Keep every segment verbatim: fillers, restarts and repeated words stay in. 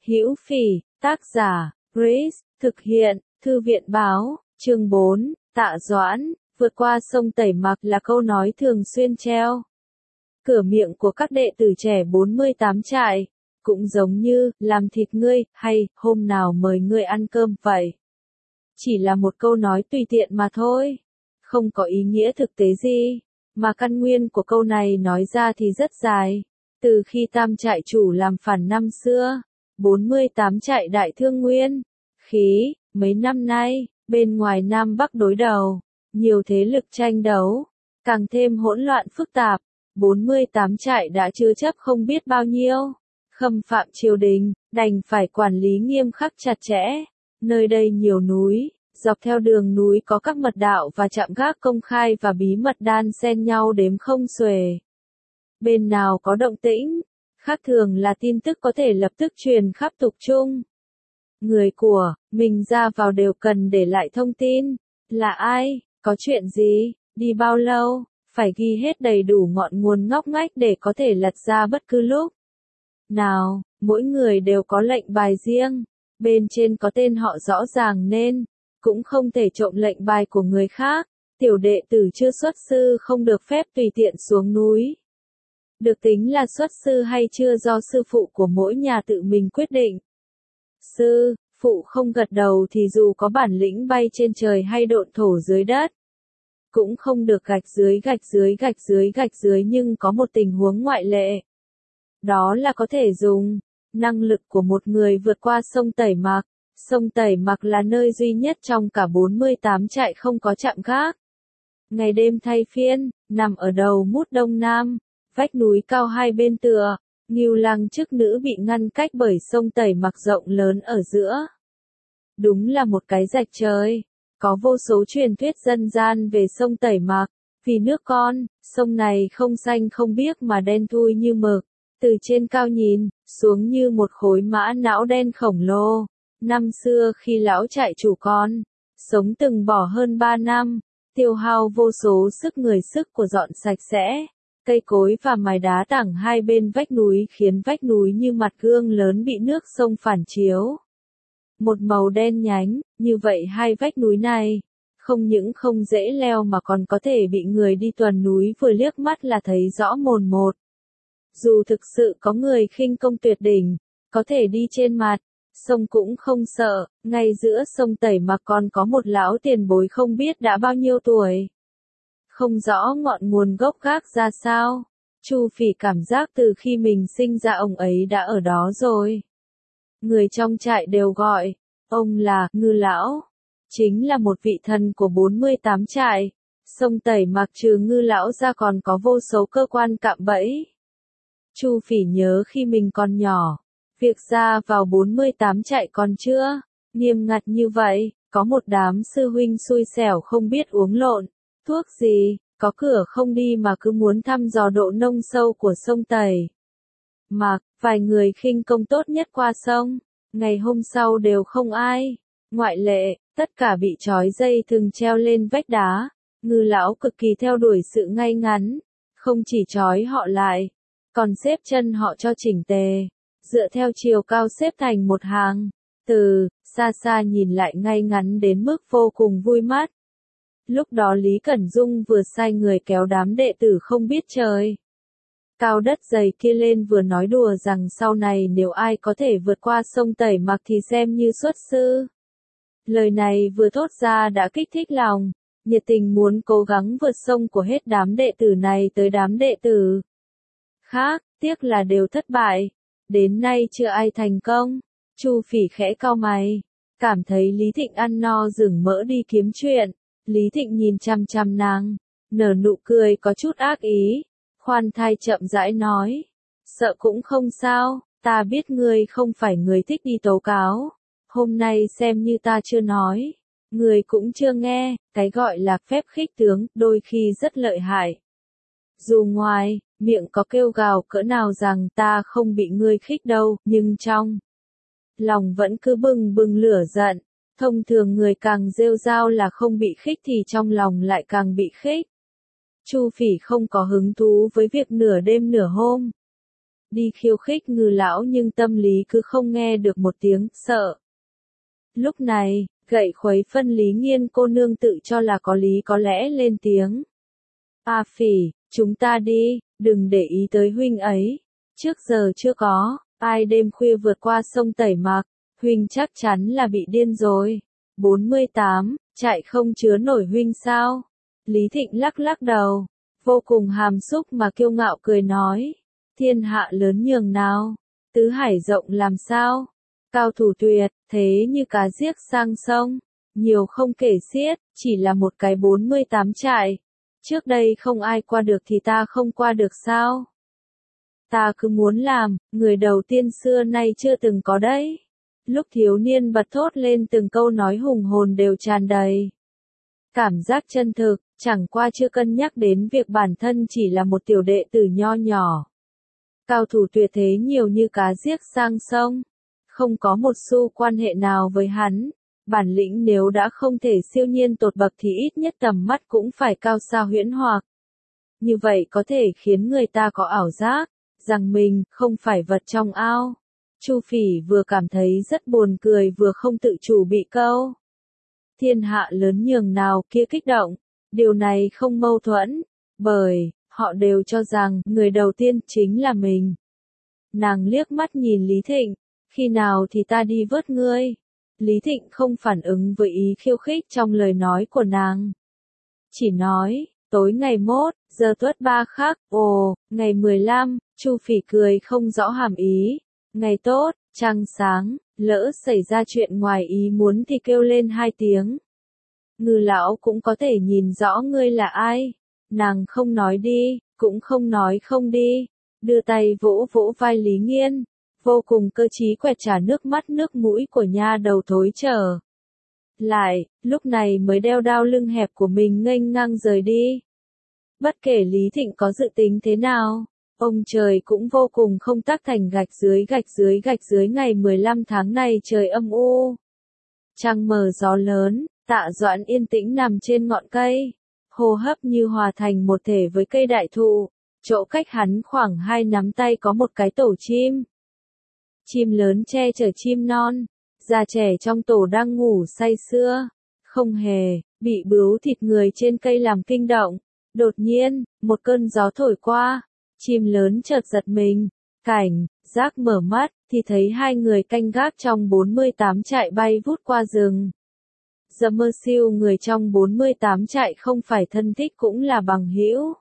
Hữu Phỉ, tác giả, Grace, thực hiện, Thư viện báo, chương bốn, Tạ Doãn, vượt qua sông Tẩy Mặc là câu nói thường xuyên treo cửa miệng của các đệ tử trẻ bốn mươi tám trại, cũng giống như, làm thịt ngươi, hay, hôm nào mời ngươi ăn cơm vậy. Chỉ là một câu nói tùy tiện mà thôi, không có ý nghĩa thực tế gì, mà căn nguyên của câu này nói ra thì rất dài. Từ khi tam trại chủ làm phản năm xưa, bốn mươi tám trại đại thương nguyên, khí, mấy năm nay, bên ngoài Nam Bắc đối đầu, nhiều thế lực tranh đấu, càng thêm hỗn loạn phức tạp, bốn mươi tám trại đã chứa chấp không biết bao nhiêu, khâm phạm triều đình, đành phải quản lý nghiêm khắc chặt chẽ. Nơi đây nhiều núi, dọc theo đường núi có các mật đạo và trạm gác công khai và bí mật đan xen nhau đếm không xuể. Bên nào có động tĩnh, khác thường là tin tức có thể lập tức truyền khắp tục trung. Người của mình ra vào đều cần để lại thông tin, là ai, có chuyện gì, đi bao lâu, phải ghi hết đầy đủ ngọn nguồn ngóc ngách để có thể lật ra bất cứ lúc nào. Mỗi người đều có lệnh bài riêng, bên trên có tên họ rõ ràng nên cũng không thể trộm lệnh bài của người khác. Tiểu đệ tử chưa xuất sư không được phép tùy tiện xuống núi. Được tính là xuất sư hay chưa do sư phụ của mỗi nhà tự mình quyết định. Sư phụ không gật đầu thì dù có bản lĩnh bay trên trời hay độn thổ dưới đất, cũng không được gạch dưới gạch dưới gạch dưới gạch dưới nhưng có một tình huống ngoại lệ. Đó là có thể dùng năng lực của một người vượt qua sông Tẩy Mặc. Sông Tẩy Mặc là nơi duy nhất trong cả bốn mươi tám trại không có trạm gác. Ngày đêm thay phiên, nằm ở đầu mút đông nam, vách núi cao hai bên tựa, Ngưu Lăng chức nữ bị ngăn cách bởi sông Tẩy Mặc rộng lớn ở giữa. Đúng là một cái rạch trời. Có vô số truyền thuyết dân gian về sông Tẩy Mặc, vì nước con, sông này không xanh không biếc mà đen thui như mực, từ trên cao nhìn xuống như một khối mã não đen khổng lồ. Năm xưa khi lão trại chủ con sống từng bỏ hơn ba năm, tiêu hao vô số sức người sức của dọn sạch sẽ cây cối và mài đá tảng hai bên vách núi khiến vách núi như mặt gương lớn bị nước sông phản chiếu. Một màu đen nhánh, như vậy hai vách núi này, không những không dễ leo mà còn có thể bị người đi tuần núi vừa liếc mắt là thấy rõ mồn một. Dù thực sự có người khinh công tuyệt đỉnh, có thể đi trên mặt sông cũng không sợ, ngay giữa sông Tẩy Mặc còn có một lão tiền bối không biết đã bao nhiêu tuổi. Không rõ ngọn nguồn gốc gác ra sao, Chu Phỉ cảm giác từ khi mình sinh ra ông ấy đã ở đó rồi. Người trong trại đều gọi ông là Ngư Lão, chính là một vị thần của bốn mươi tám trại. Sông Tẩy Mặc trừ Ngư Lão ra còn có vô số cơ quan cạm bẫy. Chu Phỉ nhớ khi mình còn nhỏ, việc ra vào bốn mươi tám trại còn chưa nghiêm ngặt như vậy, có một đám sư huynh xui xẻo không biết uống lộn thuốc gì, có cửa không đi mà cứ muốn thăm dò độ nông sâu của sông Tẩy Mặc. Vài người khinh công tốt nhất qua sông, ngày hôm sau đều không ai ngoại lệ, tất cả bị trói dây thừng treo lên vách đá. Ngư Lão cực kỳ theo đuổi sự ngay ngắn, không chỉ trói họ lại, còn xếp chân họ cho chỉnh tề, dựa theo chiều cao xếp thành một hàng, từ xa xa nhìn lại ngay ngắn đến mức vô cùng vui mắt. Lúc đó Lý Cẩn Dung vừa sai người kéo đám đệ tử không biết trời cao đất dày kia lên vừa nói đùa rằng sau này nếu ai có thể vượt qua sông Tẩy Mặc thì xem như xuất sư. Lời này vừa thốt ra đã kích thích lòng, nhiệt tình muốn cố gắng vượt sông của hết đám đệ tử này tới đám đệ tử khác, tiếc là đều thất bại. Đến nay chưa ai thành công. Chu Phỉ khẽ cau mày, cảm thấy Lý Thịnh ăn no rừng mỡ đi kiếm chuyện. Lý Thịnh nhìn chăm chăm nàng, nở nụ cười có chút ác ý, khoan thai chậm rãi nói, sợ cũng không sao, ta biết ngươi không phải người thích đi tố cáo, hôm nay xem như ta chưa nói, ngươi cũng chưa nghe, cái gọi là phép khích tướng, đôi khi rất lợi hại. Dù ngoài miệng có kêu gào cỡ nào rằng ta không bị ngươi khích đâu, nhưng trong lòng vẫn cứ bừng bừng lửa giận. Thông thường người càng rêu rao là không bị khích thì trong lòng lại càng bị khích. Chu Phỉ không có hứng thú với việc nửa đêm nửa hôm đi khiêu khích Ngư lão nhưng tâm lý cứ không nghe được một tiếng, sợ. Lúc này, gậy khuấy phân Lý Nghiên cô nương tự cho là có lý có lẽ lên tiếng. A Phỉ, chúng ta đi, đừng để ý tới huynh ấy. Trước giờ chưa có, ai đêm khuya vượt qua sông Tẩy Mạc, huynh chắc chắn là bị điên rồi. bốn mươi tám, chạy không chứa nổi huynh sao? Lý Thịnh lắc lắc đầu, vô cùng hàm xúc mà kiêu ngạo cười nói. Thiên hạ lớn nhường nào, tứ hải rộng làm sao? Cao thủ tuyệt, thế như cá giết sang sông, nhiều không kể xiết, chỉ là một cái bốn mươi tám trại. Trước đây không ai qua được thì ta không qua được sao? Ta cứ muốn làm, người đầu tiên xưa nay chưa từng có đấy. Lúc thiếu niên bật thốt lên từng câu nói hùng hồn đều tràn đầy cảm giác chân thực, chẳng qua chưa cân nhắc đến việc bản thân chỉ là một tiểu đệ tử nho nhỏ. Cao thủ tuyệt thế nhiều như cá giết sang sông, không có một xu quan hệ nào với hắn. Bản lĩnh nếu đã không thể siêu nhiên tột bậc thì ít nhất tầm mắt cũng phải cao xa huyễn hoặc. Như vậy có thể khiến người ta có ảo giác rằng mình không phải vật trong ao. Chu Phỉ vừa cảm thấy rất buồn cười vừa không tự chủ bị câu thiên hạ lớn nhường nào kia kích động. Điều này không mâu thuẫn, bởi họ đều cho rằng người đầu tiên chính là mình. Nàng liếc mắt nhìn Lý Thịnh, khi nào thì ta đi vớt ngươi? Lý Thịnh không phản ứng với ý khiêu khích trong lời nói của nàng. Chỉ nói, tối ngày mốt, giờ tuất ba khắc, ồ, ngày mười lăm, Chu Phỉ cười không rõ hàm ý. Ngày tốt, trăng sáng, lỡ xảy ra chuyện ngoài ý muốn thì kêu lên hai tiếng. Ngư lão cũng có thể nhìn rõ ngươi là ai. Nàng không nói đi, cũng không nói không đi. Đưa tay vỗ vỗ vai Lý Nghiên, vô cùng cơ trí quẹt trả nước mắt nước mũi của nha đầu thối trở lại, lúc này mới đeo đao lưng hẹp của mình nghênh ngang rời đi. Bất kể Lý Thịnh có dự tính thế nào, ông trời cũng vô cùng không tác thành gạch dưới gạch dưới gạch dưới ngày mười lăm tháng này trời âm u. Trăng mờ gió lớn, Tạ Doãn yên tĩnh nằm trên ngọn cây, hô hấp như hòa thành một thể với cây đại thụ, chỗ cách hắn khoảng hai nắm tay có một cái tổ chim. Chim lớn che chở chim non, già trẻ trong tổ đang ngủ say sưa, không hề bị bướu thịt người trên cây làm kinh động. Đột nhiên, một cơn gió thổi qua, chim lớn chợt giật mình, cảnh giác mở mắt, thì thấy hai người canh gác trong bốn mươi tám trại bay vút qua rừng. Giờ mơ siêu người trong bốn mươi tám trại không phải thân thích cũng là bằng hữu,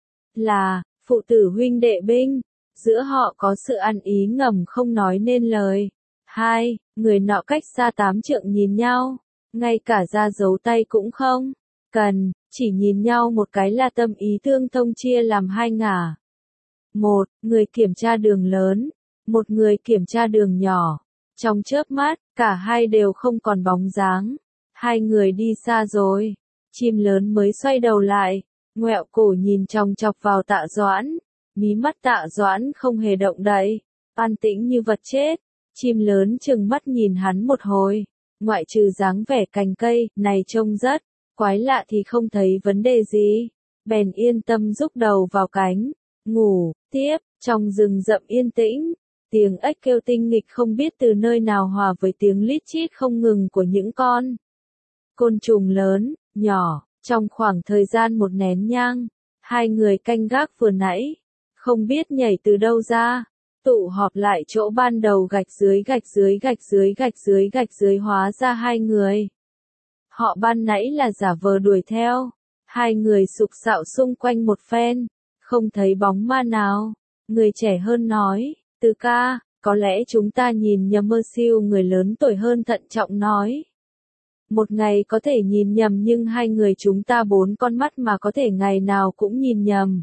là phụ tử huynh đệ binh, giữa họ có sự ăn ý ngầm không nói nên lời. Hai người nọ cách xa tám trượng nhìn nhau, ngay cả ra dấu tay cũng không cần, chỉ nhìn nhau một cái là tâm ý tương thông chia làm hai ngả. Một người kiểm tra đường lớn, một người kiểm tra đường nhỏ. Trong chớp mắt, cả hai đều không còn bóng dáng. Hai người đi xa rồi. Chim lớn mới xoay đầu lại, ngoẹo cổ nhìn chòng chọc vào Tạ Doãn. Mí mắt Tạ Doãn không hề động đậy, an tĩnh như vật chết. Chim lớn trừng mắt nhìn hắn một hồi, ngoại trừ dáng vẻ cành cây này trông rất quái lạ thì không thấy vấn đề gì, bèn yên tâm rúc đầu vào cánh, ngủ tiếp. Trong rừng rậm yên tĩnh, tiếng ếch kêu tinh nghịch không biết từ nơi nào hòa với tiếng lít chít không ngừng của những con côn trùng lớn, nhỏ. Trong khoảng thời gian một nén nhang, hai người canh gác vừa nãy, không biết nhảy từ đâu ra, tụ họp lại chỗ ban đầu gạch dưới gạch dưới gạch dưới gạch dưới gạch dưới hóa ra hai người. Họ ban nãy là giả vờ đuổi theo, hai người sục sạo xung quanh một phen, không thấy bóng ma nào. Người trẻ hơn nói, Từ ca, có lẽ chúng ta nhìn nhầm. Mơ siêu người lớn tuổi hơn thận trọng nói. Một ngày có thể nhìn nhầm nhưng hai người chúng ta bốn con mắt mà có thể ngày nào cũng nhìn nhầm.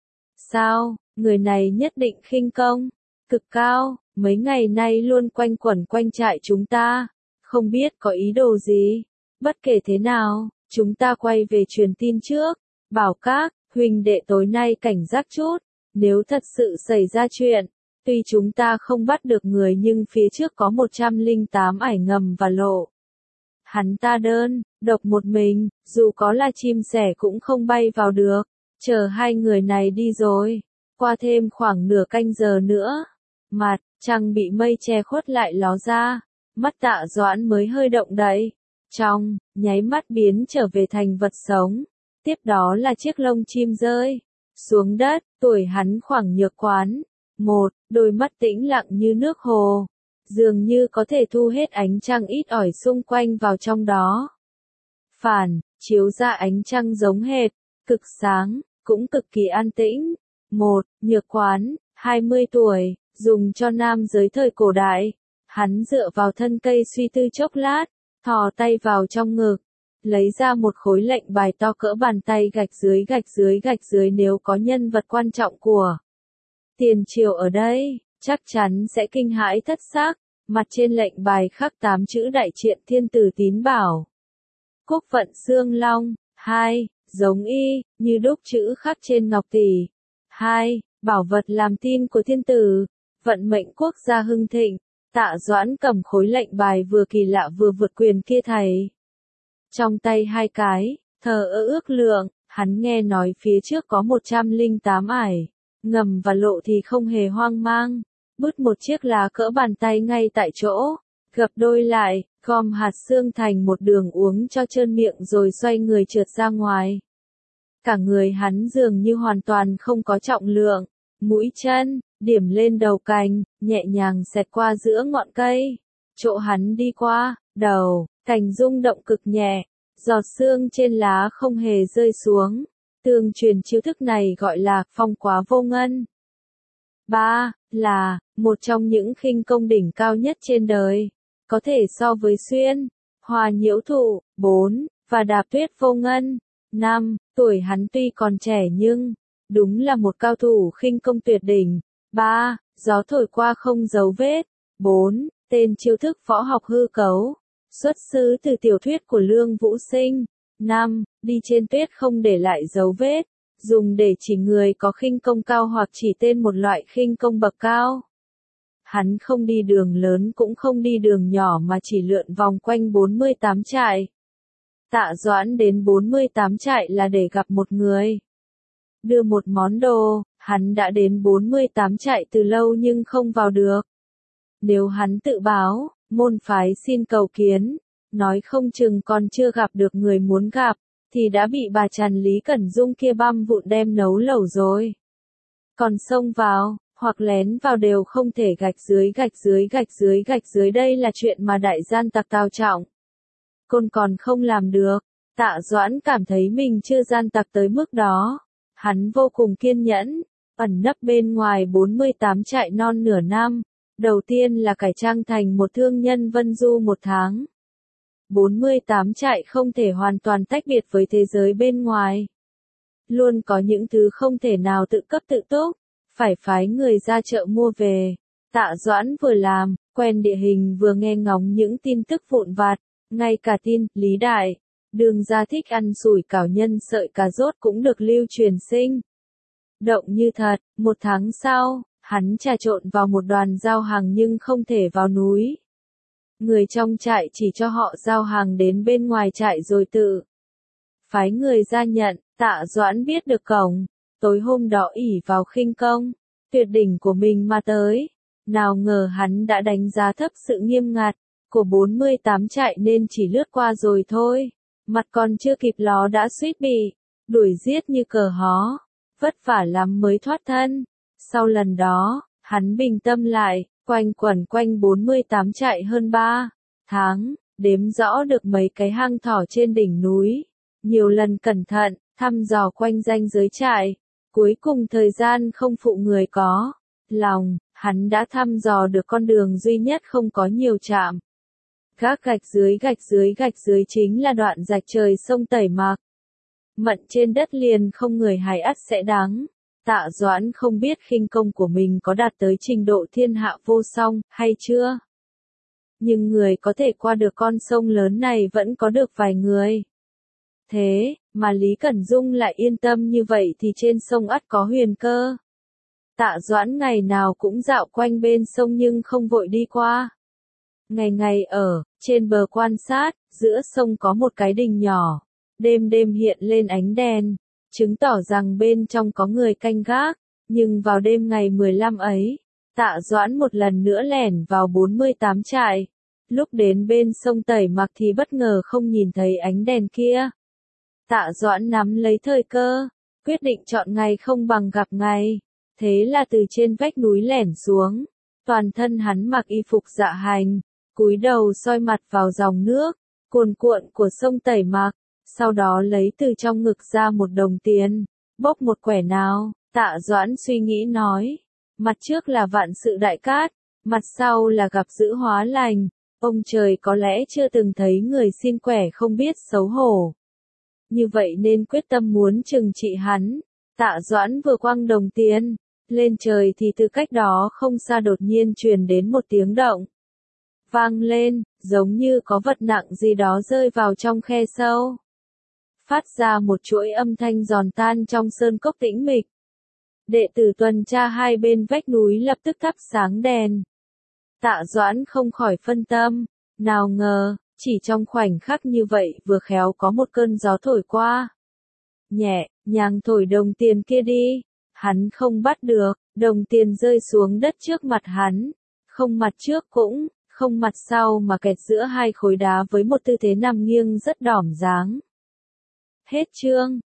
Sao, người này nhất định khinh công cực cao, mấy ngày nay luôn quanh quẩn quanh trại chúng ta, không biết có ý đồ gì. Bất kể thế nào, chúng ta quay về truyền tin trước, bảo các huynh đệ tối nay cảnh giác chút, nếu thật sự xảy ra chuyện, tuy chúng ta không bắt được người nhưng phía trước có một trăm lẻ tám ải ngầm và lộ. Hắn ta đơn độc một mình, dù có là chim sẻ cũng không bay vào được. Chờ hai người này đi rồi, Qua thêm khoảng nửa canh giờ nữa, mặt trăng bị mây che khuất lại ló ra, mắt Tạ Doãn mới hơi động đậy, trong nháy mắt biến trở về thành vật sống. Tiếp đó là chiếc lông chim rơi xuống đất, tuổi hắn khoảng nhược quán. Một, đôi mắt tĩnh lặng như nước hồ, dường như có thể thu hết ánh trăng ít ỏi xung quanh vào trong đó. Phản, chiếu ra ánh trăng giống hệt, cực sáng, cũng cực kỳ an tĩnh. Một, nhược quán, hai mươi tuổi, dùng cho nam giới thời cổ đại. Hắn dựa vào thân cây suy tư chốc lát, thò tay vào trong ngực, lấy ra một khối lệnh bài to cỡ bàn tay gạch dưới gạch dưới gạch dưới nếu có nhân vật quan trọng của tiền triều ở đây, chắc chắn sẽ kinh hãi thất xác. Mặt trên lệnh bài khắc tám chữ đại triện thiên tử tín bảo. Cúc vận xương long. Hai, giống y, như đúc chữ khắc trên ngọc tỷ. Hai, bảo vật làm tin của thiên tử. Vận mệnh quốc gia hưng thịnh. Tạ Doãn cầm khối lệnh bài vừa kỳ lạ vừa vượt quyền kia thầy. Trong tay hai cái, thờ ơ ước lượng, hắn nghe nói phía trước có một trăm lẻ tám ải, ngầm và lộ thì không hề hoang mang. Bứt một chiếc lá cỡ bàn tay ngay tại chỗ, gập đôi lại, gom hạt xương thành một đường uống cho trơn miệng rồi xoay người trượt ra ngoài. Cả người hắn dường như hoàn toàn không có trọng lượng, mũi chân, điểm lên đầu cành, nhẹ nhàng xẹt qua giữa ngọn cây. Chỗ hắn đi qua, đầu, cành rung động cực nhẹ, giọt sương trên lá không hề rơi xuống. Tương truyền chiêu thức này gọi là phong quá vô ngân. Ba, là một trong những khinh công đỉnh cao nhất trên đời, có thể so với xuyên, hòa nhiễu thụ. Bốn, và đạp tuyết vô ngân. Năm, tuổi hắn tuy còn trẻ nhưng đúng là một cao thủ khinh công tuyệt đỉnh. Ba, gió thổi qua không dấu vết. Bốn, tên chiêu thức võ học hư cấu, xuất xứ từ tiểu thuyết của Lương Vũ Sinh. Năm, đi trên tuyết không để lại dấu vết, dùng để chỉ người có khinh công cao hoặc chỉ tên một loại khinh công bậc cao. Hắn không đi đường lớn cũng không đi đường nhỏ mà chỉ lượn vòng quanh bốn mươi tám trại. Tạ Doãn đến bốn mươi tám trại là để gặp một người, đưa một món đồ. Hắn đã đến bốn mươi tám trại từ lâu nhưng không vào được. Nếu hắn tự báo, môn phái xin cầu kiến, nói không chừng còn chưa gặp được người muốn gặp, thì đã bị bà Trần Lý Cẩn Dung kia băm vụn đem nấu lẩu rồi. Còn xông vào, hoặc lén vào đều không thể gạch dưới gạch dưới gạch dưới gạch dưới đây là chuyện mà đại gian tặc Tào Trọng Côn còn không làm được. Tạ Doãn cảm thấy mình chưa gian tặc tới mức đó. Hắn vô cùng kiên nhẫn, ẩn nấp bên ngoài bốn mươi tám trại non nửa năm. Đầu tiên là cải trang thành một thương nhân vân du một tháng. bốn mươi tám trại không thể hoàn toàn tách biệt với thế giới bên ngoài. Luôn có những thứ không thể nào tự cấp tự túc, phải phái người ra chợ mua về. Tạ Doãn vừa làm, quen địa hình vừa nghe ngóng những tin tức vụn vặt, ngay cả tin, Lý Đại, Đường gia thích ăn sủi cảo nhân sợi cà rốt cũng được lưu truyền sinh động như thật. Một tháng sau, hắn trà trộn vào một đoàn giao hàng nhưng không thể vào núi. Người trong trại chỉ cho họ giao hàng đến bên ngoài trại rồi tự phái người ra nhận. Tạ Doãn biết được cổng, tối hôm đó ỷ vào khinh công tuyệt đỉnh của mình mà tới. Nào ngờ hắn đã đánh giá thấp sự nghiêm ngặt của bốn mươi tám trại nên chỉ lướt qua rồi thôi. Mặt còn chưa kịp ló đã suýt bị đuổi giết như cờ hó. Vất vả lắm mới thoát thân. Sau lần đó, hắn bình tâm lại, quanh quẩn quanh bốn mươi tám trại hơn ba tháng, đếm rõ được mấy cái hang thỏ trên đỉnh núi. Nhiều lần cẩn thận, thăm dò quanh ranh giới trại. Cuối cùng thời gian không phụ người có lòng, hắn đã thăm dò được con đường duy nhất không có nhiều trạm gác gạch dưới gạch dưới gạch dưới chính là đoạn rạch trời sông Tẩy Mạc. Mận trên đất liền không người hài ắt sẽ đáng. Tạ Doãn không biết khinh công của mình có đạt tới trình độ thiên hạ vô song hay chưa. Nhưng người có thể qua được con sông lớn này vẫn có được vài người. Thế mà Lý Cẩn Dung lại yên tâm như vậy thì trên sông ắt có huyền cơ. Tạ Doãn ngày nào cũng dạo quanh bên sông nhưng không vội đi qua. Ngày ngày ở trên bờ quan sát, giữa sông có một cái đình nhỏ, đêm đêm hiện lên ánh đèn, chứng tỏ rằng bên trong có người canh gác. Nhưng vào đêm ngày mười lăm ấy, Tạ Doãn một lần nữa lẻn vào bốn mươi tám trại. Lúc đến bên sông Tẩy Mặc thì bất ngờ không nhìn thấy ánh đèn kia. Tạ Doãn nắm lấy thời cơ, quyết định chọn ngày không bằng gặp ngày. Thế là từ trên vách núi lẻn xuống, toàn thân hắn mặc y phục dạ hành, cúi đầu soi mặt vào dòng nước cuồn cuộn của sông Tẩy Mặc, sau đó lấy từ trong ngực ra một đồng tiền, bốc một quẻ nào. Tạ Doãn suy nghĩ nói, mặt trước là vạn sự đại cát, mặt sau là gặp dữ hóa lành, ông trời có lẽ chưa từng thấy người xin quẻ không biết xấu hổ. Như vậy nên quyết tâm muốn trừng trị hắn. Tạ Doãn vừa quăng đồng tiền lên trời thì từ cách đó không xa đột nhiên truyền đến một tiếng động vang lên, giống như có vật nặng gì đó rơi vào trong khe sâu. Phát ra một chuỗi âm thanh giòn tan trong sơn cốc tĩnh mịch. Đệ tử tuần tra hai bên vách núi lập tức thắp sáng đèn. Tạ Doãn không khỏi phân tâm, nào ngờ, chỉ trong khoảnh khắc như vậy vừa khéo có một cơn gió thổi qua. Nhẹ, nhàng thổi đồng tiền kia đi, hắn không bắt được, đồng tiền rơi xuống đất trước mặt hắn, không mặt trước cũng, không mặt sau mà kẹt giữa hai khối đá với một tư thế nằm nghiêng rất đỏm dáng. Hết chương.